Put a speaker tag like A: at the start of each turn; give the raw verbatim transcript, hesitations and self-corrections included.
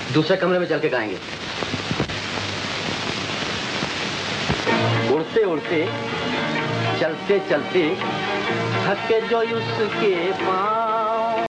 A: दूसरे कमरे में चल के गाएंगे। उड़ते उड़ते चलते चलते थके जो उसके पास,